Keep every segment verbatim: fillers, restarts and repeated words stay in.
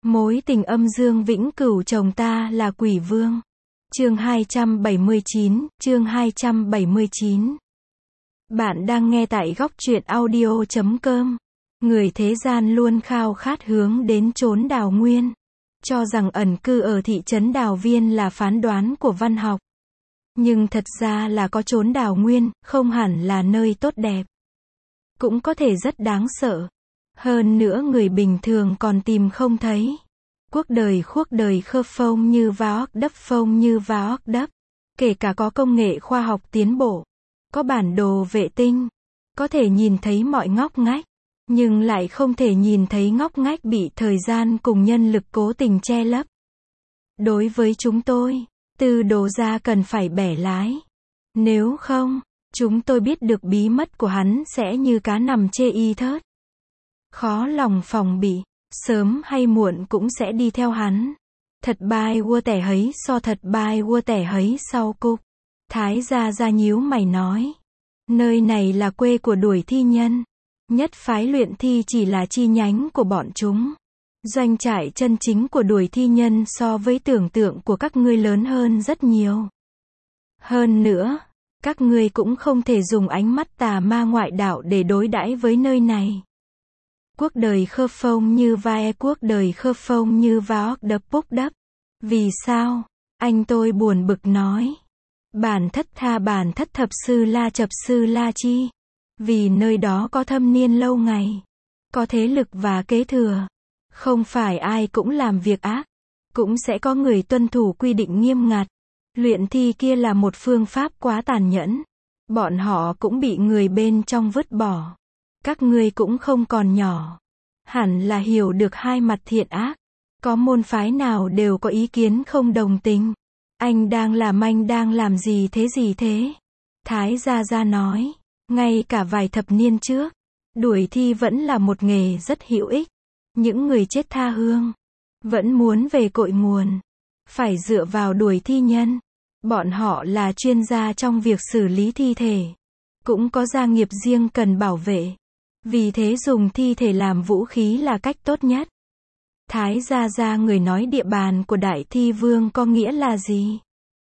Mối tình âm dương vĩnh cửu chồng ta là quỷ vương. Chương hai trăm bảy mươi chín, chương hai trăm bảy mươi chín. Bạn đang nghe tại góc truyện audio chấm com. Người thế gian luôn khao khát hướng đến chốn đào nguyên. Cho rằng ẩn cư ở thị trấn Đào Viên là phán đoán của văn học. Nhưng thật ra là có chốn đào nguyên, không hẳn là nơi tốt đẹp. Cũng có thể rất đáng sợ. Hơn nữa người bình thường còn tìm không thấy. Cuộc đời khuốc đời khơ phông như váo đấp phông như váo đấp. Kể cả có công nghệ khoa học tiến bộ, có bản đồ vệ tinh, có thể nhìn thấy mọi ngóc ngách, nhưng lại không thể nhìn thấy ngóc ngách bị thời gian cùng nhân lực cố tình che lấp. Đối với chúng tôi, từ đồ ra cần phải bẻ lái. Nếu không, chúng tôi biết được bí mật của hắn sẽ như cá nằm chê y thớt. Khó lòng phòng bị, sớm hay muộn cũng sẽ đi theo hắn. Thật bai vua tẻ hấy so thật bai vua tẻ hấy sau cục. Thái gia gia nhíu mày nói. Nơi này là quê của đuổi thi nhân. Nhất phái luyện thi chỉ là chi nhánh của bọn chúng. Doanh trại chân chính của đuổi thi nhân so với tưởng tượng của các ngươi lớn hơn rất nhiều. Hơn nữa, các ngươi cũng không thể dùng ánh mắt tà ma ngoại đạo để đối đãi với nơi này. Cuộc đời khơ phông như vai cuộc đời khơ phông như váo đập bốc đắp. Vì sao? Anh tôi buồn bực nói. Bản thất tha bản thất thập sư la chập sư la chi. Vì nơi đó có thâm niên lâu ngày. Có thế lực và kế thừa. Không phải ai cũng làm việc ác. Cũng sẽ có người tuân thủ quy định nghiêm ngặt. Luyện thi kia là một phương pháp quá tàn nhẫn. Bọn họ cũng bị người bên trong vứt bỏ. Các ngươi cũng không còn nhỏ. Hẳn là hiểu được hai mặt thiện ác. Có môn phái nào đều có ý kiến không đồng tình. Anh đang làm anh đang làm gì thế gì thế? Thái gia gia nói. Ngay cả vài thập niên trước, đuổi thi vẫn là một nghề rất hữu ích. Những người chết tha hương, vẫn muốn về cội nguồn. Phải dựa vào đuổi thi nhân. Bọn họ là chuyên gia trong việc xử lý thi thể. Cũng có gia nghiệp riêng cần bảo vệ. Vì thế dùng thi thể làm vũ khí là cách tốt nhất. Thái gia gia người nói địa bàn của đại thi vương có nghĩa là gì?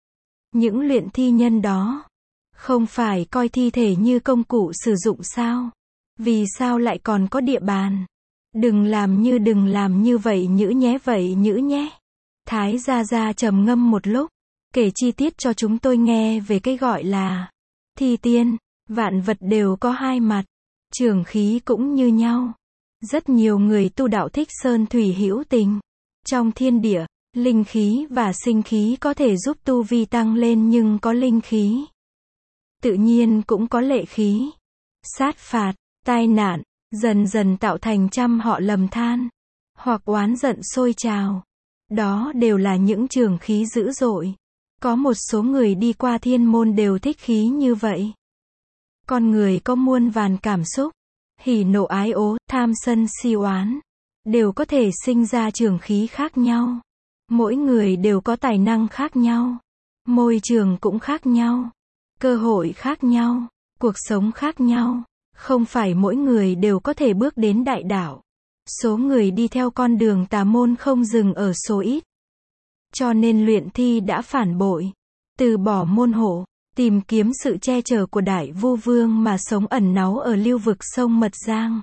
Những luyện thi nhân đó, không phải coi thi thể như công cụ sử dụng sao? Vì sao lại còn có địa bàn? Đừng làm như đừng làm như vậy nhữ nhé vậy nhữ nhé. Thái gia gia trầm ngâm một lúc, kể chi tiết cho chúng tôi nghe về cái gọi là thi tiên. Vạn vật đều có hai mặt. Trường khí cũng như nhau. Rất nhiều người tu đạo thích sơn thủy hữu tình. Trong thiên địa, linh khí và sinh khí có thể giúp tu vi tăng lên nhưng có linh khí. Tự nhiên cũng có lệ khí. Sát phạt, tai nạn, dần dần tạo thành trăm họ lầm than. Hoặc oán giận sôi trào. Đó đều là những trường khí dữ dội. Có một số người đi qua thiên môn đều thích khí như vậy. Con người có muôn vàn cảm xúc. Hỉ nộ ái ố, tham sân si oán. Đều có thể sinh ra trường khí khác nhau. Mỗi người đều có tài năng khác nhau. Môi trường cũng khác nhau. Cơ hội khác nhau. Cuộc sống khác nhau. Không phải mỗi người đều có thể bước đến đại đạo. Số người đi theo con đường tà môn không dừng ở số ít. Cho nên luyện thi đã phản bội. Từ bỏ môn hộ. Tìm kiếm sự che chở của Đại Vu Vương mà sống ẩn náu ở lưu vực sông Mật Giang.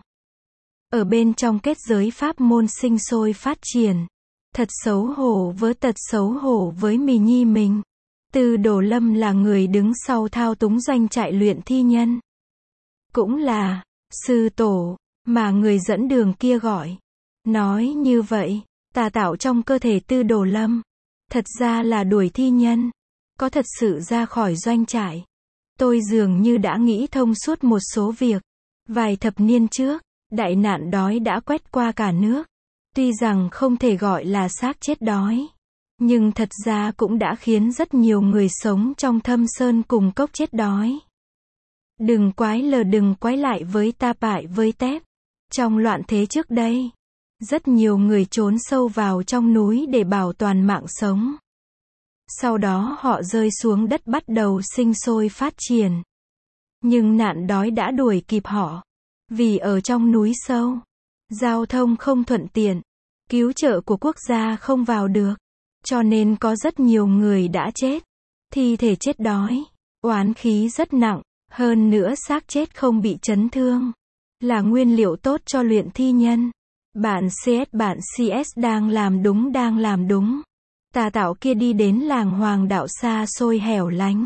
Ở bên trong kết giới pháp môn sinh sôi phát triển. Thật xấu hổ với tật xấu hổ với mì nhi mình. Từ Đồ Lâm là người đứng sau thao túng doanh trại luyện thi nhân. Cũng là sư tổ mà người dẫn đường kia gọi. Nói như vậy, tà tạo trong cơ thể Tư Đồ Lâm. Thật ra là đuổi thi nhân. Có thật sự ra khỏi doanh trại. Tôi dường như đã nghĩ thông suốt một số việc. Vài thập niên trước, đại nạn đói đã quét qua cả nước. Tuy rằng không thể gọi là xác chết đói. Nhưng thật ra cũng đã khiến rất nhiều người sống trong thâm sơn cùng cốc chết đói. Đừng quái lờ đừng quái lại với ta bại với tép. Trong loạn thế trước đây, rất nhiều người trốn sâu vào trong núi để bảo toàn mạng sống. Sau đó họ rơi xuống đất bắt đầu sinh sôi phát triển. Nhưng nạn đói đã đuổi kịp họ. Vì ở trong núi sâu, giao thông không thuận tiện. Cứu trợ của quốc gia không vào được. Cho nên có rất nhiều người đã chết. Thi thể chết đói. Oán khí rất nặng. Hơn nữa xác chết không bị chấn thương. Là nguyên liệu tốt cho luyện thi nhân. Bạn xê ét bạn xê ét đang làm đúng đang làm đúng. Tà tạo kia đi đến làng Hoàng Đạo xa xôi hẻo lánh.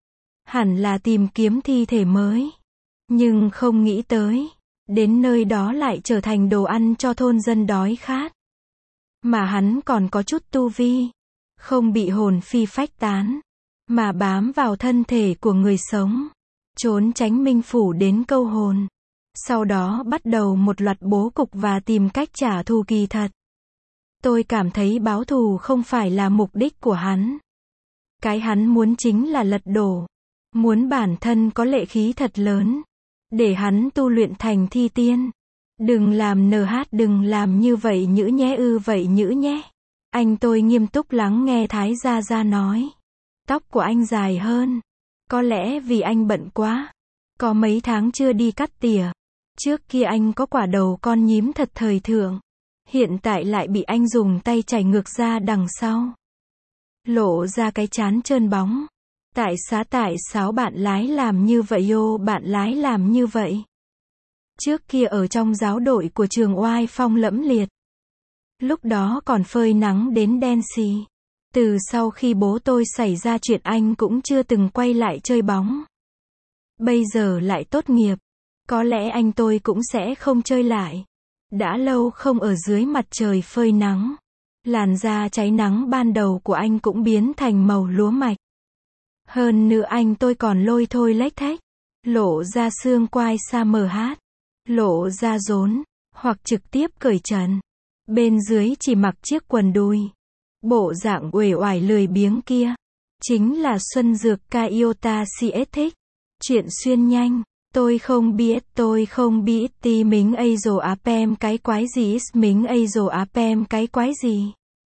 Hẳn là tìm kiếm thi thể mới. Nhưng không nghĩ tới. Đến nơi đó lại trở thành đồ ăn cho thôn dân đói khát. Mà hắn còn có chút tu vi. Không bị hồn phi phách tán. Mà bám vào thân thể của người sống. Trốn tránh minh phủ đến câu hồn. Sau đó bắt đầu một loạt bố cục và tìm cách trả thù kỳ thật. Tôi cảm thấy báo thù không phải là mục đích của hắn. Cái hắn muốn chính là lật đổ. Muốn bản thân có lệ khí thật lớn. Để hắn tu luyện thành thi tiên. Đừng làm nờ hát đừng làm như vậy nhữ nhé ư vậy nhữ nhé. Anh tôi nghiêm túc lắng nghe Thái Gia Gia nói. Tóc của anh dài hơn. Có lẽ vì anh bận quá. Có mấy tháng chưa đi cắt tỉa. Trước kia anh có quả đầu con nhím thật thời thượng. Hiện tại lại bị anh dùng tay chảy ngược ra đằng sau. Lộ ra cái trán trơn bóng. Tại xá tại sao bạn lái làm như vậy ô bạn lái làm như vậy. Trước kia ở trong giáo đội của trường oai phong lẫm liệt. Lúc đó còn phơi nắng đến đen xì. Từ sau khi bố tôi xảy ra chuyện anh cũng chưa từng quay lại chơi bóng. Bây giờ lại tốt nghiệp. Có lẽ anh tôi cũng sẽ không chơi lại. Đã lâu không ở dưới mặt trời phơi nắng. Làn da cháy nắng ban đầu của anh cũng biến thành màu lúa mạch. Hơn nữa anh tôi còn lôi thôi lếch thếch. Lộ ra xương quai xa mờ hát. Lộ ra rốn. Hoặc trực tiếp cởi trần. Bên dưới chỉ mặc chiếc quần đùi. Bộ dạng uể oải lười biếng kia. Chính là Xuân Dược Kaiota xê ét thích. Chuyện xuyên nhanh. Tôi không biết, tôi không biết tí mính ây dồ áp em cái quái gì mính ây dồ áp em cái quái gì.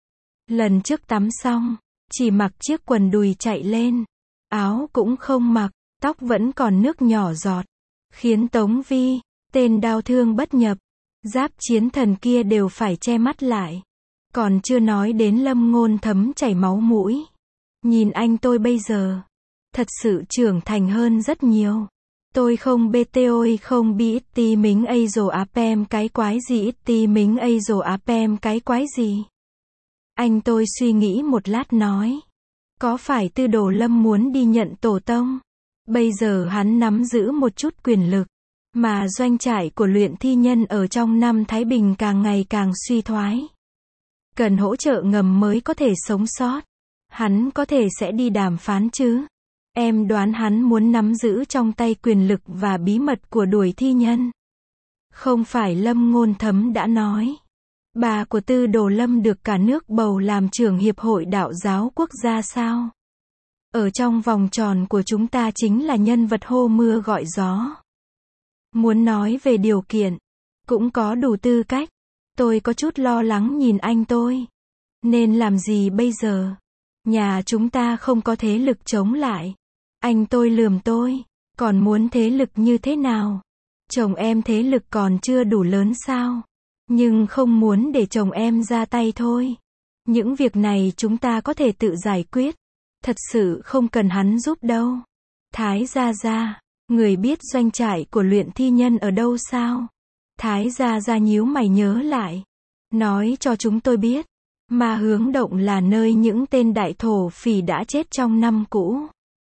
Lần trước tắm xong, chỉ mặc chiếc quần đùi chạy lên. Áo cũng không mặc, tóc vẫn còn nước nhỏ giọt. Khiến Tống Vi, tên đao thương bất nhập, giáp chiến thần kia đều phải che mắt lại. Còn chưa nói đến Lâm Ngôn Thấm chảy máu mũi. Nhìn anh tôi bây giờ, thật sự trưởng thành hơn rất nhiều. Tôi không bê tê ôi không biết tí mính ây dồ áp em cái quái gì ít tí mính ây dồ áp em cái quái gì. Anh tôi suy nghĩ một lát nói. Có phải Tư Đồ Lâm muốn đi nhận tổ tông? Bây giờ hắn nắm giữ một chút quyền lực. Mà doanh trại của luyện thi nhân ở trong năm Thái Bình càng ngày càng suy thoái. Cần hỗ trợ ngầm mới có thể sống sót. Hắn có thể sẽ đi đàm phán chứ. Em đoán hắn muốn nắm giữ trong tay quyền lực và bí mật của đuổi thi nhân. Không phải Lâm Ngôn Thấm đã nói. Bà của Tư Đồ Lâm được cả nước bầu làm trưởng Hiệp hội Đạo giáo Quốc gia sao? Ở trong vòng tròn của chúng ta chính là nhân vật hô mưa gọi gió. Muốn nói về điều kiện, cũng có đủ tư cách. Tôi có chút lo lắng nhìn anh tôi. Nên làm gì bây giờ? Nhà chúng ta không có thế lực chống lại. Anh tôi lườm tôi. Còn muốn thế lực như thế nào? Chồng em thế lực còn chưa đủ lớn sao? Nhưng không muốn để chồng em ra tay thôi. Những việc này chúng ta có thể tự giải quyết. Thật sự không cần hắn giúp đâu. Thái Gia Gia, người biết doanh trại của luyện thi nhân ở đâu sao? Thái Gia Gia nhíu mày nhớ lại. Nói cho chúng tôi biết. Ma Hướng Động là nơi những tên đại thổ phỉ đã chết trong năm cũ.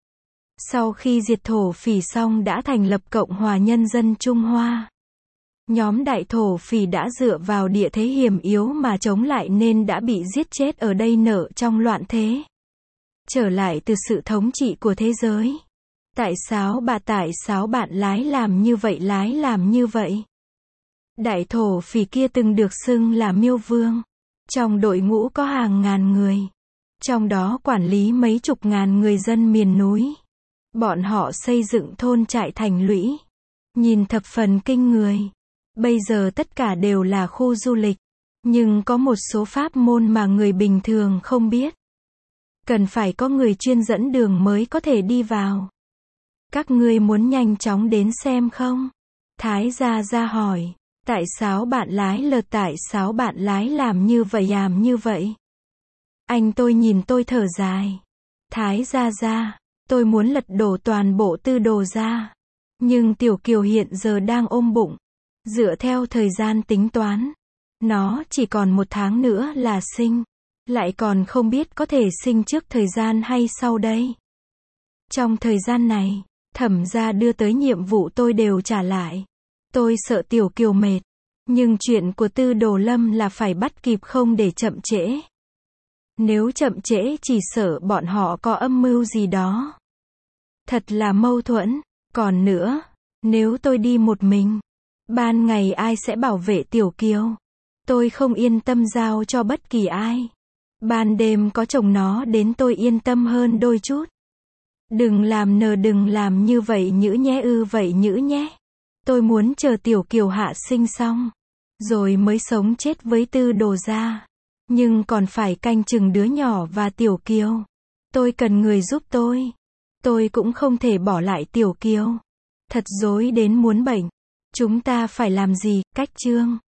Sau khi diệt thổ phỉ xong đã thành lập Cộng hòa Nhân dân Trung Hoa. Nhóm đại thổ phỉ đã dựa vào địa thế hiểm yếu mà chống lại nên đã bị giết chết ở đây nở trong loạn thế. Trở lại từ sự thống trị của thế giới. Tại sao bà tại sao bạn lái làm như vậy lái làm như vậy? Đại thổ phỉ kia từng được xưng là Miêu Vương. Trong đội ngũ có hàng ngàn người. Trong đó quản lý mấy chục ngàn người dân miền núi. Bọn họ xây dựng thôn trại thành lũy. Nhìn thập phần kinh người. Bây giờ tất cả đều là khu du lịch. Nhưng có một số pháp môn mà người bình thường không biết. Cần phải có người chuyên dẫn đường mới có thể đi vào. Các ngươi muốn nhanh chóng đến xem không? Thái Gia Gia hỏi. Tại sao bạn lái lờ tại sao bạn lái làm như vậy làm như vậy? Anh tôi nhìn tôi thở dài. Thái gia gia, tôi muốn lật đổ toàn bộ Tư Đồ gia. Nhưng Tiểu Kiều hiện giờ đang ôm bụng. Dựa theo thời gian tính toán, nó chỉ còn một tháng nữa là sinh. Lại còn không biết có thể sinh trước thời gian hay sau đây. Trong thời gian này, Thẩm gia đưa tới nhiệm vụ tôi đều trả lại. Tôi sợ Tiểu Kiều mệt. Nhưng chuyện của Tư Đồ Lâm là phải bắt kịp không để chậm trễ. Nếu chậm trễ chỉ sợ bọn họ có âm mưu gì đó. Thật là mâu thuẫn. Còn nữa, nếu tôi đi một mình, ban ngày ai sẽ bảo vệ Tiểu Kiều? Tôi không yên tâm giao cho bất kỳ ai. Ban đêm có chồng nó đến tôi yên tâm hơn đôi chút. Đừng làm nờ đừng làm như vậy nhữ nhé ư vậy nhữ nhé. Tôi muốn chờ Tiểu Kiều hạ sinh xong, rồi mới sống chết với Tư Đồ gia. Nhưng còn phải canh chừng đứa nhỏ và Tiểu Kiều. Tôi cần người giúp tôi. Tôi cũng không thể bỏ lại Tiểu Kiều. Thật rối đến muốn bệnh. Chúng ta phải làm gì? Cách chương